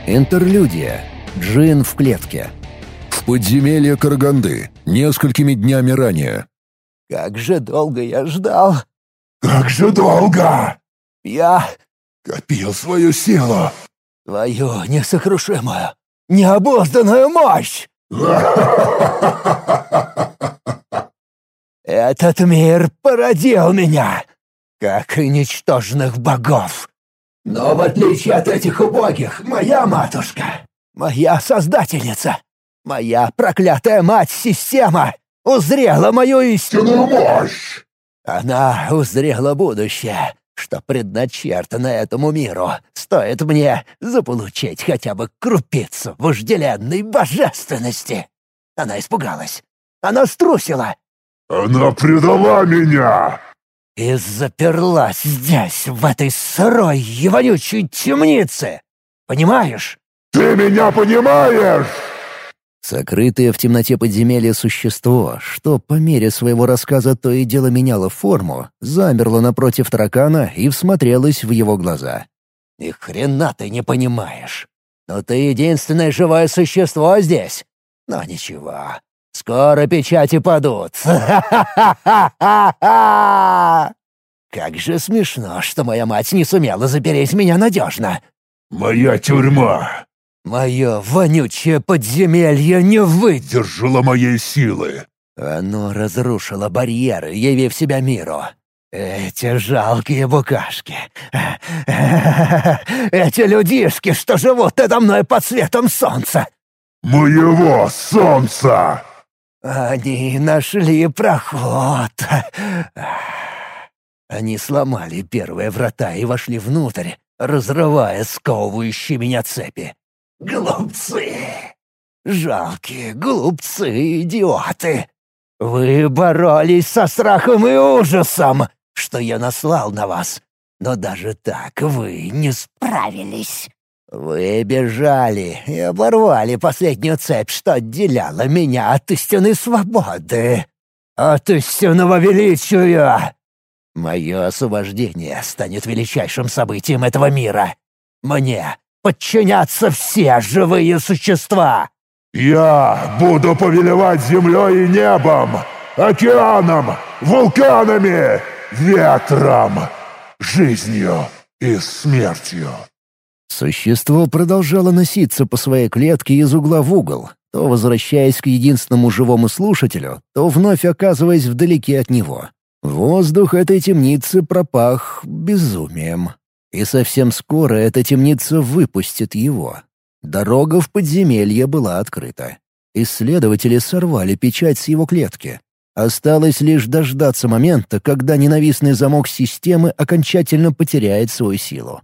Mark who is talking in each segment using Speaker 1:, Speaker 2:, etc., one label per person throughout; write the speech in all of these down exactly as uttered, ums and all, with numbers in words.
Speaker 1: Интерлюдия. Джин в клетке.
Speaker 2: В подземелье Караганды. Несколькими днями ранее.
Speaker 3: Как же долго я ждал.
Speaker 4: Как же долго!
Speaker 3: Я...
Speaker 4: Копил свою силу.
Speaker 3: Твою несокрушимую, необузданную мощь! Этот мир породил меня, как и ничтожных богов. Но в отличие от этих убогих, моя матушка, моя создательница, моя проклятая мать-система узрела мою истинную мощь. Она узрела будущее, что предначертано этому миру. Стоит мне заполучить хотя бы крупицу вожделенной божественности. Она испугалась. Она струсила.
Speaker 4: Она предала меня!
Speaker 3: И заперлась здесь, в этой сырой и вонючей темнице. Понимаешь?
Speaker 4: Ты меня понимаешь?
Speaker 1: Сокрытое в темноте подземелья существо, что по мере своего рассказа то и дело меняло форму, замерло напротив таракана и всмотрелось в его глаза.
Speaker 3: Ни хрена ты не понимаешь. Но ты единственное живое существо здесь. Но ничего, скоро печати падут. Как же смешно, что моя мать не сумела запереть меня надежно.
Speaker 4: Моя тюрьма
Speaker 3: Мое вонючее подземелье не выдержало
Speaker 4: моей силы.
Speaker 3: Оно разрушило барьеры, явив себя миру. Эти жалкие букашки. Эти людишки, что живут надо мной под светом солнца.
Speaker 4: Моего солнца!
Speaker 3: Они нашли проход. Они сломали первые врата и вошли внутрь, разрывая сковывающие меня цепи. Глупцы! Жалкие глупцы, идиоты! Вы боролись со страхом и ужасом, что я наслал на вас. Но даже так вы не справились. Вы бежали и оборвали последнюю цепь, что отделяла меня от истинной свободы, от истинного величия. Мое освобождение станет величайшим событием этого мира. Мне подчинятся все живые существа.
Speaker 4: Я буду повелевать землей и небом, океаном, вулканами, ветром, жизнью и смертью.
Speaker 1: Существо продолжало носиться по своей клетке из угла в угол, то возвращаясь к единственному живому слушателю, то вновь оказываясь вдалеке от него. Воздух этой темницы пропах безумием. И совсем скоро эта темница выпустит его. Дорога в подземелье была открыта. Исследователи сорвали печать с его клетки. Осталось лишь дождаться момента, когда ненавистный замок системы окончательно потеряет свою силу.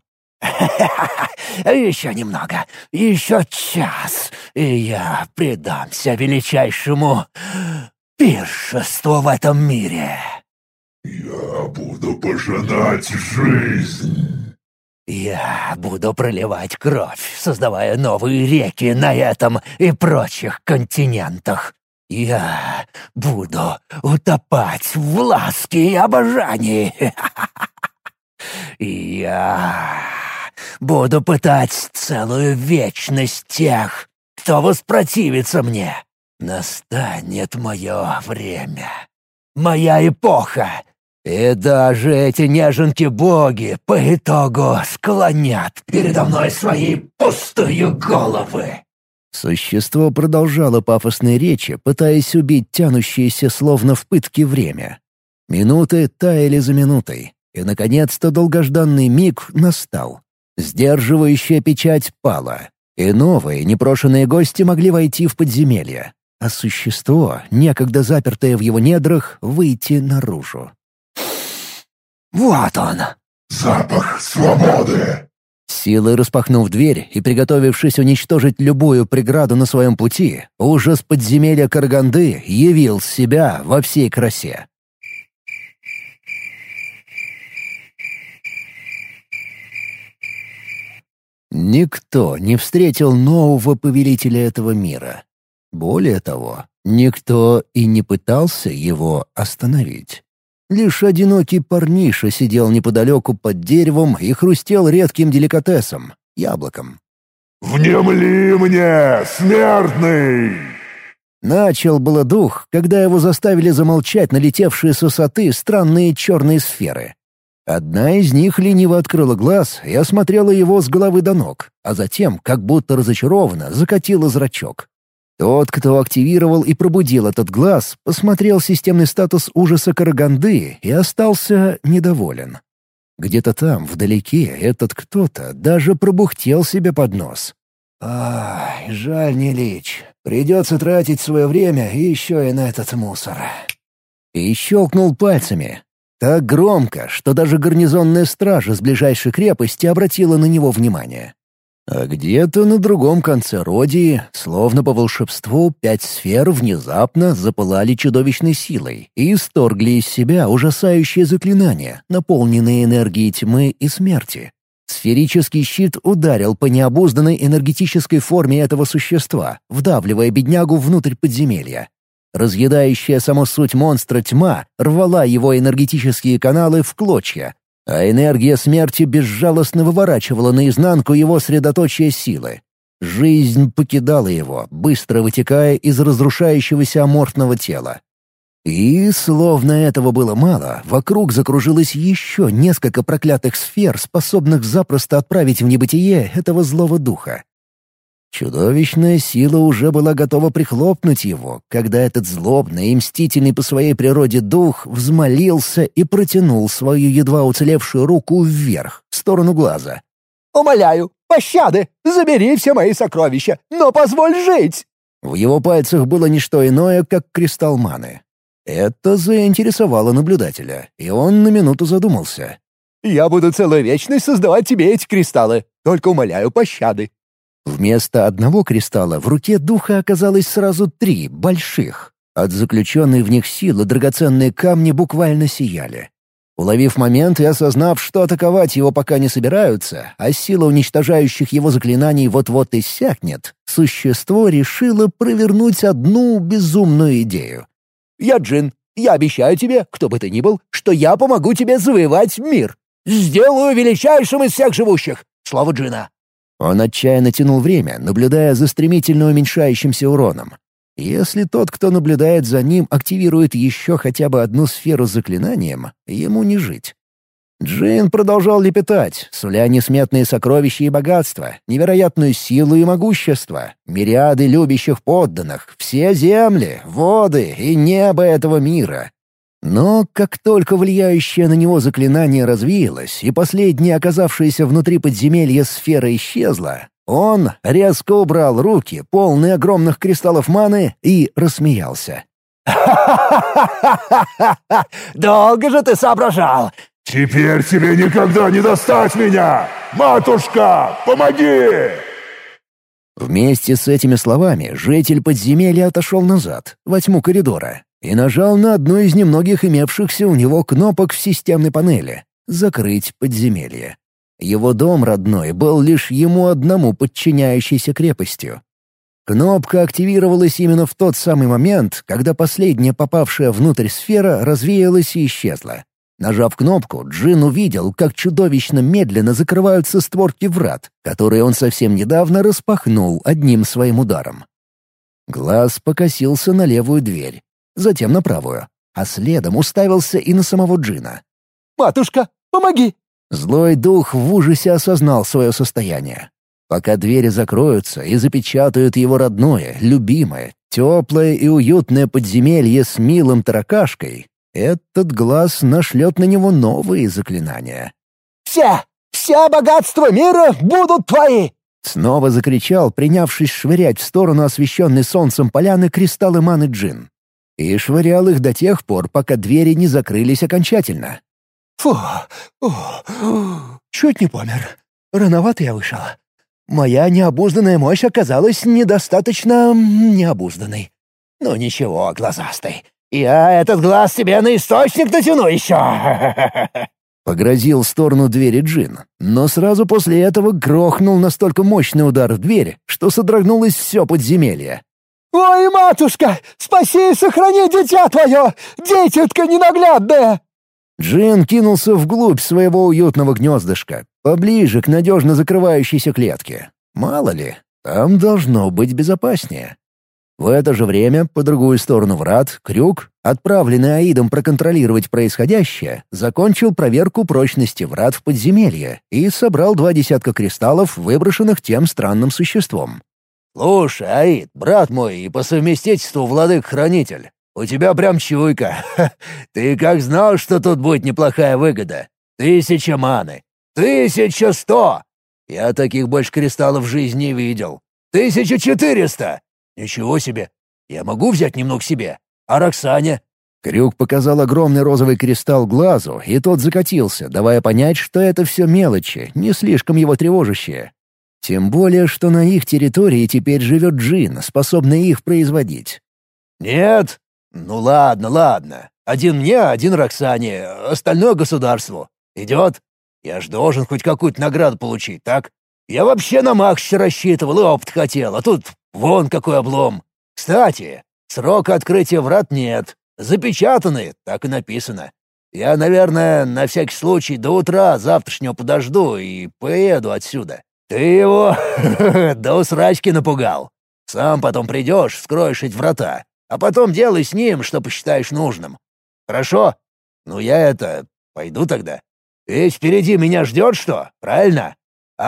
Speaker 3: Еще немного, еще час, и я предамся величайшему пиршеству в этом мире.
Speaker 4: Я буду пожинать жизнь.
Speaker 3: Я буду проливать кровь, создавая новые реки на этом и прочих континентах. Я буду утопать в ласке и обожании. Я буду пытать целую вечность тех, кто воспротивится мне. Настанет мое время, моя эпоха. И даже эти неженки-боги по итогу склонят передо мной свои пустые головы.
Speaker 1: Существо продолжало пафосные речи, пытаясь убить тянущееся словно в пытке время. Минуты таяли за минутой, и, наконец-то, долгожданный миг настал. Сдерживающая печать пала, и новые непрошенные гости могли войти в подземелье, а существо, некогда запертое в его недрах, выйти наружу.
Speaker 3: Вот он!
Speaker 4: Запах свободы!
Speaker 1: Силой распахнув дверь и приготовившись уничтожить любую преграду на своем пути, ужас подземелья Караганды явил себя во всей красе. Никто не встретил нового повелителя этого мира. Более того, никто и не пытался его остановить. Лишь одинокий парниша сидел неподалеку под деревом и хрустел редким деликатесом — яблоком.
Speaker 4: Внемли мне, смертный!»
Speaker 1: Начал было дух, когда его заставили замолчать налетевшие с высоты странные черные сферы. Одна из них лениво открыла глаз и осмотрела его с головы до ног, а затем, как будто разочарованно, закатила зрачок. Тот, кто активировал и пробудил этот глаз, посмотрел системный статус ужаса Караганды и остался недоволен. Где-то там, вдалеке, этот кто-то даже пробухтел себе под нос. «Ай, жаль, не лич. Придется тратить свое время еще и на этот мусор». И щелкнул пальцами. Так громко, что даже гарнизонная стража с ближайшей крепости обратила на него внимание. А где-то на другом конце Родии, словно по волшебству, пять сфер внезапно запылали чудовищной силой и исторгли из себя ужасающие заклинания, наполненные энергией тьмы и смерти. Сферический щит ударил по необузданной энергетической форме этого существа, вдавливая беднягу внутрь подземелья. Разъедающая саму суть монстра тьма рвала его энергетические каналы в клочья, а энергия смерти безжалостно выворачивала наизнанку его средоточие силы. Жизнь покидала его, быстро вытекая из разрушающегося аморфного тела. И, словно этого было мало, вокруг закружилось еще несколько проклятых сфер, способных запросто отправить в небытие этого злого духа. Чудовищная сила уже была готова прихлопнуть его, когда этот злобный и мстительный по своей природе дух взмолился и протянул свою едва уцелевшую руку вверх, в сторону глаза.
Speaker 3: «Умоляю, пощады! Забери все мои сокровища, но позволь жить!»
Speaker 1: В его пальцах было не что иное, как кристалл маны. Это заинтересовало наблюдателя, и он на минуту задумался.
Speaker 3: «Я буду целую вечность создавать тебе эти кристаллы, только умоляю пощады!»
Speaker 1: Вместо одного кристалла в руке духа оказалось сразу три, больших. От заключенной в них силы драгоценные камни буквально сияли. Уловив момент и осознав, что атаковать его пока не собираются, а сила уничтожающих его заклинаний вот-вот иссякнет, существо решило провернуть одну безумную идею.
Speaker 3: «Я Джин. Я обещаю тебе, кто бы ты ни был, что я помогу тебе завоевать мир. Сделаю величайшим из всех живущих. Слово Джина».
Speaker 1: Он отчаянно тянул время, наблюдая за стремительно уменьшающимся уроном. Если тот, кто наблюдает за ним, активирует еще хотя бы одну сферу с заклинанием, ему не жить. Джин продолжал лепетать, суля несметные сокровища и богатства, невероятную силу и могущество, мириады любящих подданных, все земли, воды и небо этого мира. Но как только влияющее на него заклинание развеялось и последняя оказавшаяся внутри подземелья сфера исчезла, он резко убрал руки, полные огромных кристаллов маны, и рассмеялся.
Speaker 3: Долго же ты соображал!
Speaker 4: «Теперь тебе никогда не достать меня! Матушка, помоги!»
Speaker 1: Вместе с этими словами житель подземелья отошел назад, во тьму коридора, и нажал на одну из немногих имевшихся у него кнопок в системной панели — «Закрыть подземелье». Его дом родной был лишь ему одному подчиняющейся крепостью. Кнопка активировалась именно в тот самый момент, когда последняя попавшая внутрь сфера развеялась и исчезла. Нажав кнопку, Джин увидел, как чудовищно медленно закрываются створки врат, которые он совсем недавно распахнул одним своим ударом. Глаз покосился на левую дверь, затем на правую, а следом уставился и на самого Джина.
Speaker 3: «Матушка, помоги!»
Speaker 1: Злой дух в ужасе осознал свое состояние. Пока двери закроются и запечатают его родное, любимое, теплое и уютное подземелье с милым таракашкой, этот глаз нашлет на него новые заклинания.
Speaker 3: «Все, все богатства мира будут твои!»
Speaker 1: Снова закричал, принявшись швырять в сторону освещенной солнцем поляны кристаллы маны Джин. И швырял их до тех пор, пока двери не закрылись окончательно.
Speaker 3: «Фу, фу, чуть не помер. Рановато я вышел. Моя необузданная мощь оказалась недостаточно необузданной. Ну ничего, глазастый. Я этот глаз себе на источник натяну еще!»
Speaker 1: Погрозил в сторону двери Джин, но сразу после этого грохнул настолько мощный удар в дверь, что содрогнулось все подземелье.
Speaker 3: «Ой, матушка, спаси и сохрани дитя твое! Дитятка ненаглядная!»
Speaker 1: Джин кинулся вглубь своего уютного гнездышка, поближе к надежно закрывающейся клетке. Мало ли, там должно быть безопаснее. В это же время, по другую сторону врат, Крюк, отправленный Аидом проконтролировать происходящее, закончил проверку прочности врат в подземелье и собрал два десятка кристаллов, выброшенных тем странным существом.
Speaker 3: «Слушай, Аид, брат мой и по совместительству владык-хранитель, у тебя прям чуйка. Ты как знал, что тут будет неплохая выгода? Тысяча маны. Тысяча сто! Я таких больше кристаллов в жизни не видел. Тысяча четыреста! Ничего себе! Я могу взять немного себе? А Роксане?»
Speaker 1: Крюк показал огромный розовый кристалл глазу, и тот закатился, давая понять, что это все мелочи, не слишком его тревожащие. Тем более, что на их территории теперь живет джин, способный их производить.
Speaker 3: «Нет? Ну ладно, ладно. Один мне, один Роксане, остальное государству. Идет? Я ж должен хоть какую-то награду получить, так? Я вообще на Макса рассчитывал и опыт хотел, а тут вон какой облом. Кстати, срока открытия врат нет. Запечатаны, так и написано. Я, наверное, на всякий случай до утра завтрашнего подожду и поеду отсюда. Ты его до усрачки напугал. Сам потом придешь, вскроешь эти врата, а потом делай с ним, что посчитаешь нужным. Хорошо? Ну я это... пойду тогда. Ведь впереди меня ждет что, правильно?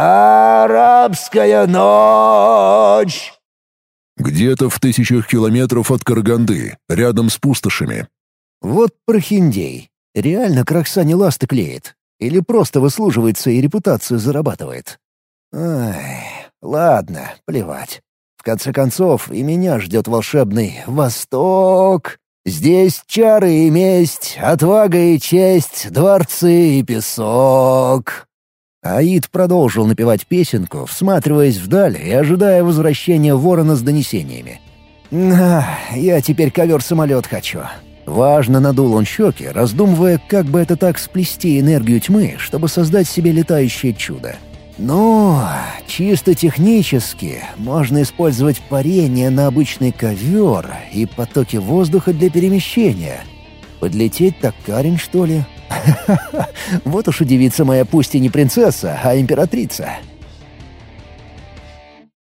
Speaker 3: Арабская ночь!»
Speaker 2: Где-то в тысячах километров от Караганды, рядом с пустошами.
Speaker 1: Вот прохиндей. Реально к Роксане ласты клеит. Или просто выслуживается и репутацию зарабатывает. Ай, ладно, плевать. В конце концов, и меня ждет волшебный Восток. Здесь чары и месть, отвага и честь, дворцы и песок. Аид продолжил напевать песенку, всматриваясь вдаль и ожидая возвращения ворона с донесениями. «А, я теперь ковер-самолет хочу». Важно надул он щеки, раздумывая, как бы это так сплести энергию тьмы, чтобы создать себе летающее чудо. Ну, чисто технически можно использовать парение на обычный ковер и потоки воздуха для перемещения. Подлететь так Карин, что ли? Вот уж удивится моя пусть и не принцесса, а императрица.